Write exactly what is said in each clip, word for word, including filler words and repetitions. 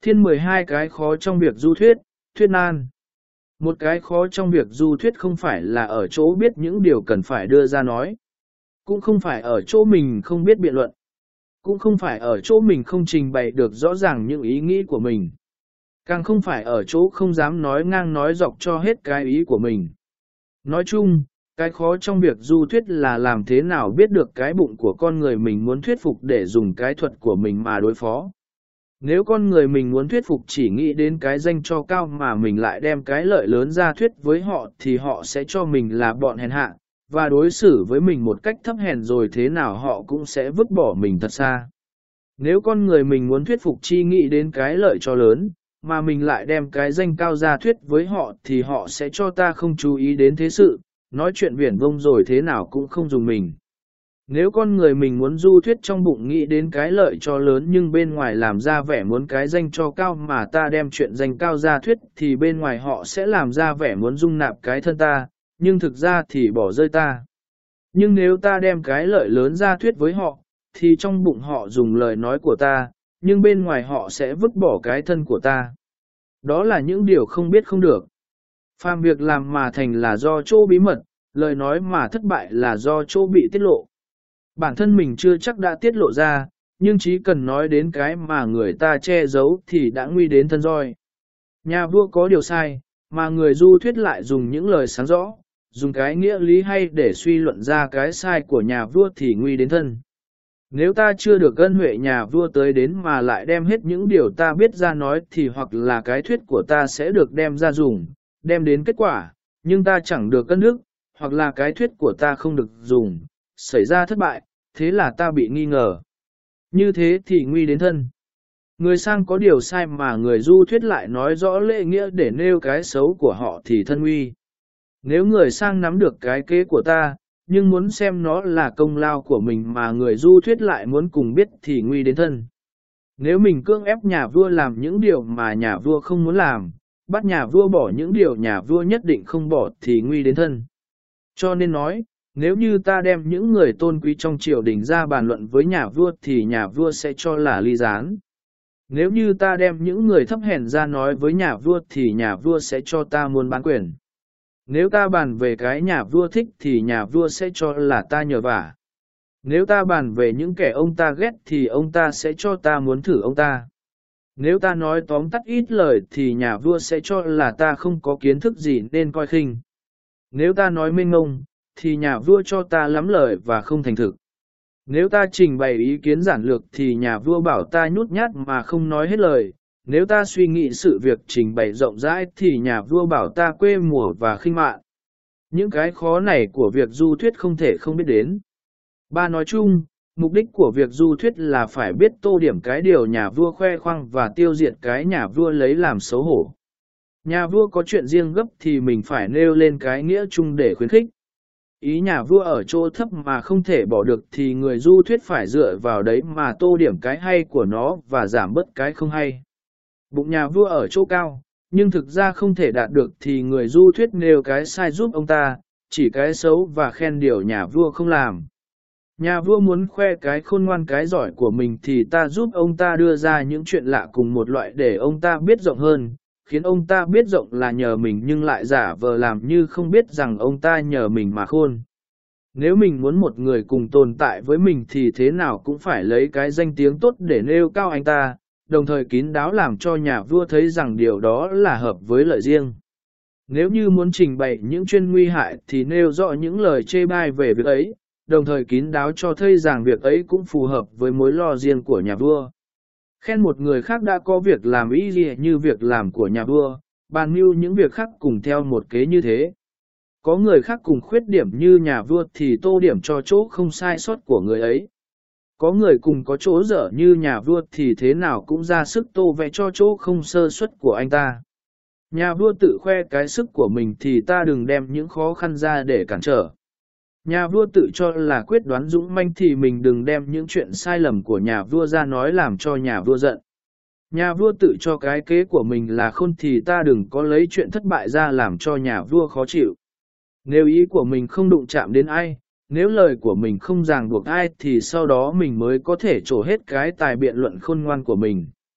Thiên mười hai cái khó trong việc du thuyết, thuyết nan. Một cái khó trong việc du thuyết không phải là ở chỗ biết những điều cần phải đưa ra nói. Cũng không phải ở chỗ mình không biết biện luận. Cũng không phải ở chỗ mình không trình bày được rõ ràng những ý nghĩ của mình. Càng không phải ở chỗ không dám nói ngang nói dọc cho hết cái ý của mình. Nói chung, cái khó trong việc du thuyết là làm thế nào biết được cái bụng của con người mình muốn thuyết phục để dùng cái thuật của mình mà đối phó. Nếu con người mình muốn thuyết phục chỉ nghĩ đến cái danh cho cao mà mình lại đem cái lợi lớn ra thuyết với họ thì họ sẽ cho mình là bọn hèn hạ, và đối xử với mình một cách thấp hèn rồi thế nào họ cũng sẽ vứt bỏ mình thật xa. Nếu con người mình muốn thuyết phục chi nghĩ đến cái lợi cho lớn, mà mình lại đem cái danh cao ra thuyết với họ thì họ sẽ cho ta không chú ý đến thế sự, nói chuyện viển vông rồi thế nào cũng không dùng mình. Nếu con người mình muốn du thuyết trong bụng nghĩ đến cái lợi cho lớn nhưng bên ngoài làm ra vẻ muốn cái danh cho cao mà ta đem chuyện danh cao ra thuyết thì bên ngoài họ sẽ làm ra vẻ muốn dung nạp cái thân ta, nhưng thực ra thì bỏ rơi ta. Nhưng nếu ta đem cái lợi lớn ra thuyết với họ, thì trong bụng họ dùng lời nói của ta, nhưng bên ngoài họ sẽ vứt bỏ cái thân của ta. Đó là những điều không biết không được. Phàm việc làm mà thành là do chỗ bí mật, lời nói mà thất bại là do chỗ bị tiết lộ. Bản thân mình chưa chắc đã tiết lộ ra, nhưng chỉ cần nói đến cái mà người ta che giấu thì đã nguy đến thân roi. Nhà vua có điều sai, mà người du thuyết lại dùng những lời sáng rõ, dùng cái nghĩa lý hay để suy luận ra cái sai của nhà vua thì nguy đến thân. Nếu ta chưa được ân huệ nhà vua tới đến mà lại đem hết những điều ta biết ra nói thì hoặc là cái thuyết của ta sẽ được đem ra dùng, đem đến kết quả, nhưng ta chẳng được cân đức, hoặc là cái thuyết của ta không được dùng, xảy ra thất bại, thế là ta bị nghi ngờ. Như thế thì nguy đến thân. Người sang có điều sai mà người du thuyết lại nói rõ lễ nghĩa để nêu cái xấu của họ thì thân nguy. Nếu người sang nắm được cái kế của ta, nhưng muốn xem nó là công lao của mình mà người du thuyết lại muốn cùng biết thì nguy đến thân. Nếu mình cưỡng ép nhà vua làm những điều mà nhà vua không muốn làm, bắt nhà vua bỏ những điều nhà vua nhất định không bỏ thì nguy đến thân. Cho nên nói, nếu như ta đem những người tôn quý trong triều đình ra bàn luận với nhà vua thì nhà vua sẽ cho là ly gián. Nếu như ta đem những người thấp hèn ra nói với nhà vua thì nhà vua sẽ cho ta muốn bán quyền. Nếu ta bàn về cái nhà vua thích thì nhà vua sẽ cho là ta nhờ vả. Nếu ta bàn về những kẻ ông ta ghét thì ông ta sẽ cho ta muốn thử ông ta. Nếu ta nói tóm tắt ít lời thì nhà vua sẽ cho là ta không có kiến thức gì nên coi khinh. Nếu ta nói mênh ngông, thì nhà vua cho ta lắm lời và không thành thực. Nếu ta trình bày ý kiến giản lược thì nhà vua bảo ta nhút nhát mà không nói hết lời. Nếu ta suy nghĩ sự việc trình bày rộng rãi thì nhà vua bảo ta quê mùa và khinh mạn. Những cái khó này của việc du thuyết không thể không biết đến. Ba nói chung, mục đích của việc du thuyết là phải biết tô điểm cái điều nhà vua khoe khoang và tiêu diệt cái nhà vua lấy làm xấu hổ. Nhà vua có chuyện riêng gấp thì mình phải nêu lên cái nghĩa chung để khuyến khích. Ý nhà vua ở chỗ thấp mà không thể bỏ được thì người du thuyết phải dựa vào đấy mà tô điểm cái hay của nó và giảm bớt cái không hay. Bụng nhà vua ở chỗ cao, nhưng thực ra không thể đạt được thì người du thuyết nêu cái sai giúp ông ta, chỉ cái xấu và khen điều nhà vua không làm. Nhà vua muốn khoe cái khôn ngoan cái giỏi của mình thì ta giúp ông ta đưa ra những chuyện lạ cùng một loại để ông ta biết rộng hơn, khiến ông ta biết rộng là nhờ mình nhưng lại giả vờ làm như không biết rằng ông ta nhờ mình mà khôn. Nếu mình muốn một người cùng tồn tại với mình thì thế nào cũng phải lấy cái danh tiếng tốt để nêu cao anh ta, đồng thời kín đáo làm cho nhà vua thấy rằng điều đó là hợp với lợi riêng. Nếu như muốn trình bày những chuyên nguy hại thì nêu rõ những lời chê bai về việc ấy, đồng thời kín đáo cho thấy rằng việc ấy cũng phù hợp với mối lo riêng của nhà vua. Khen một người khác đã có việc làm ý gì như việc làm của nhà vua, bàn mưu những việc khác cùng theo một kế như thế. Có người khác cùng khuyết điểm như nhà vua thì tô điểm cho chỗ không sai sót của người ấy. Có người cùng có chỗ dở như nhà vua thì thế nào cũng ra sức tô vẽ cho chỗ không sơ suất của anh ta. Nhà vua tự khoe cái sức của mình thì ta đừng đem những khó khăn ra để cản trở. Nhà vua tự cho là quyết đoán dũng manh thì mình đừng đem những chuyện sai lầm của nhà vua ra nói làm cho nhà vua giận. Nhà vua tự cho cái kế của mình là khôn thì ta đừng có lấy chuyện thất bại ra làm cho nhà vua khó chịu. Nếu ý của mình không đụng chạm đến ai, nếu lời của mình không ràng buộc ai thì sau đó mình mới có thể trổ hết cái tài biện luận khôn ngoan của mình.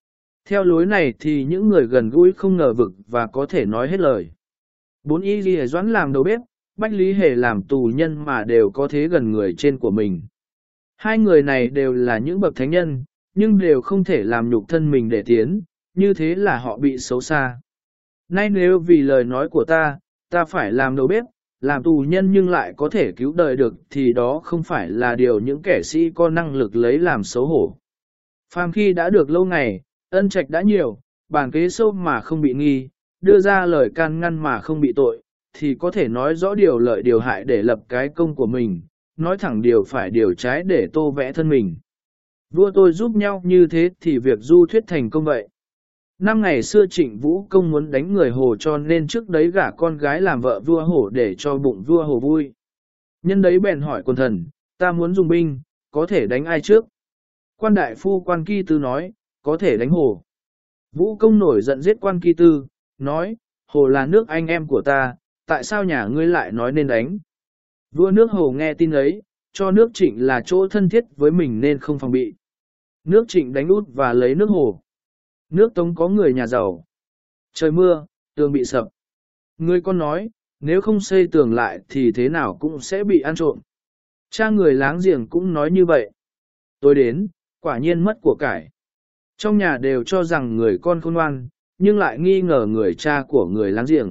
Theo lối này thì những người gần gũi không ngờ vực và có thể nói hết lời. Bốn y ghi doãn làm đầu bếp, Bách Lý Hề làm tù nhân mà đều có thế gần người trên của mình. Hai người này đều là những bậc thánh nhân, nhưng đều không thể làm nhục thân mình để tiến, như thế là họ bị xấu xa. Nay nếu vì lời nói của ta, ta phải làm đầu bếp, làm tù nhân nhưng lại có thể cứu đời được thì đó không phải là điều những kẻ sĩ có năng lực lấy làm xấu hổ. Phàm khi đã được lâu ngày, ân trạch đã nhiều, bản kế sâu mà không bị nghi, đưa ra lời can ngăn mà không bị tội, thì có thể nói rõ điều lợi điều hại để lập cái công của mình, nói thẳng điều phải điều trái để tô vẽ thân mình. Vua tôi giúp nhau như thế thì việc du thuyết thành công vậy. Năm ngày xưa Trịnh Vũ Công muốn đánh người Hồ cho nên trước đấy gả con gái làm vợ vua Hồ để cho bụng vua Hồ vui. Nhân đấy bèn hỏi quần thần, ta muốn dùng binh, có thể đánh ai trước? Quan đại phu Quan Ki Tư nói, có thể đánh Hồ. Vũ Công nổi giận giết Quan Ki Tư, nói, Hồ là nước anh em của ta, tại sao nhà ngươi lại nói nên đánh? Vua nước Hồ nghe tin ấy, cho nước Trịnh là chỗ thân thiết với mình nên không phòng bị. Nước Trịnh đánh út và lấy nước Hồ. Nước Tống có người nhà giàu. Trời mưa, tường bị sập. Người con nói, nếu không xây tường lại thì thế nào cũng sẽ bị ăn trộm. Cha người láng giềng cũng nói như vậy. Tôi đến, quả nhiên mất của cải. Trong nhà đều cho rằng người con khôn ngoan, nhưng lại nghi ngờ người cha của người láng giềng.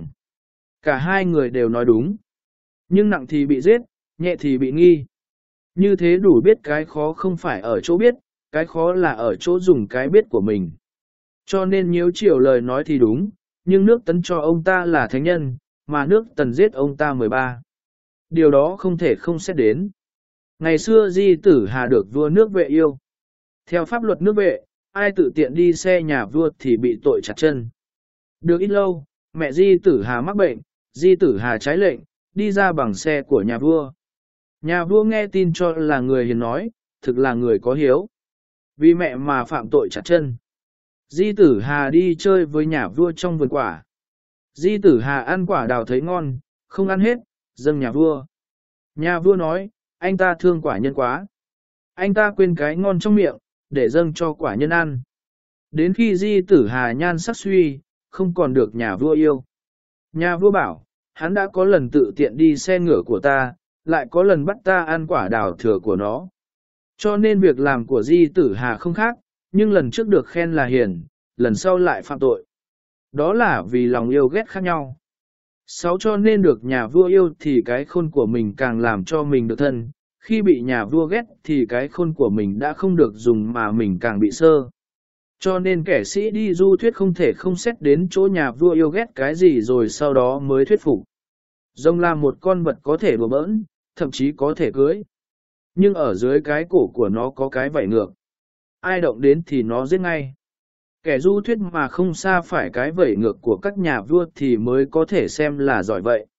Cả hai người đều nói đúng. Nhưng nặng thì bị giết, nhẹ thì bị nghi. Như thế đủ biết cái khó không phải ở chỗ biết, cái khó là ở chỗ dùng cái biết của mình. Cho nên nhiễu chiều lời nói thì đúng, nhưng nước Tấn cho ông ta là thánh nhân, mà nước Tần giết ông ta mười ba. Điều đó không thể không xét đến. Ngày xưa Di Tử Hà được vua nước Vệ yêu. Theo pháp luật nước Vệ, ai tự tiện đi xe nhà vua thì bị tội chặt chân. Được ít lâu, mẹ Di Tử Hà mắc bệnh, Di Tử Hà trái lệnh, đi ra bằng xe của nhà vua. Nhà vua nghe tin cho là người hiền nói, thực là người có hiếu. Vì mẹ mà phạm tội chặt chân. Di Tử Hà đi chơi với nhà vua trong vườn quả. Di Tử Hà ăn quả đào thấy ngon, không ăn hết, dâng nhà vua. Nhà vua nói, anh ta thương quả nhân quá. Anh ta quên cái ngon trong miệng, để dâng cho quả nhân ăn. Đến khi Di Tử Hà nhan sắc suy, không còn được nhà vua yêu. Nhà vua bảo, hắn đã có lần tự tiện đi xe ngựa của ta, lại có lần bắt ta ăn quả đào thừa của nó. Cho nên việc làm của Di Tử Hà không khác, nhưng lần trước được khen là hiền, lần sau lại phạm tội. Đó là vì lòng yêu ghét khác nhau. Sáu cho nên được nhà vua yêu thì cái khôn của mình càng làm cho mình được thân, khi bị nhà vua ghét thì cái khôn của mình đã không được dùng mà mình càng bị sơ. Cho nên kẻ sĩ đi du thuyết không thể không xét đến chỗ nhà vua yêu ghét cái gì rồi sau đó mới thuyết phục. Rồng là một con vật có thể đùa bỡn, thậm chí có thể cưới. Nhưng ở dưới cái cổ của nó có cái vảy ngược. Ai động đến thì nó giết ngay. Kẻ du thuyết mà không xa phải cái vảy ngược của các nhà vua thì mới có thể xem là giỏi vậy.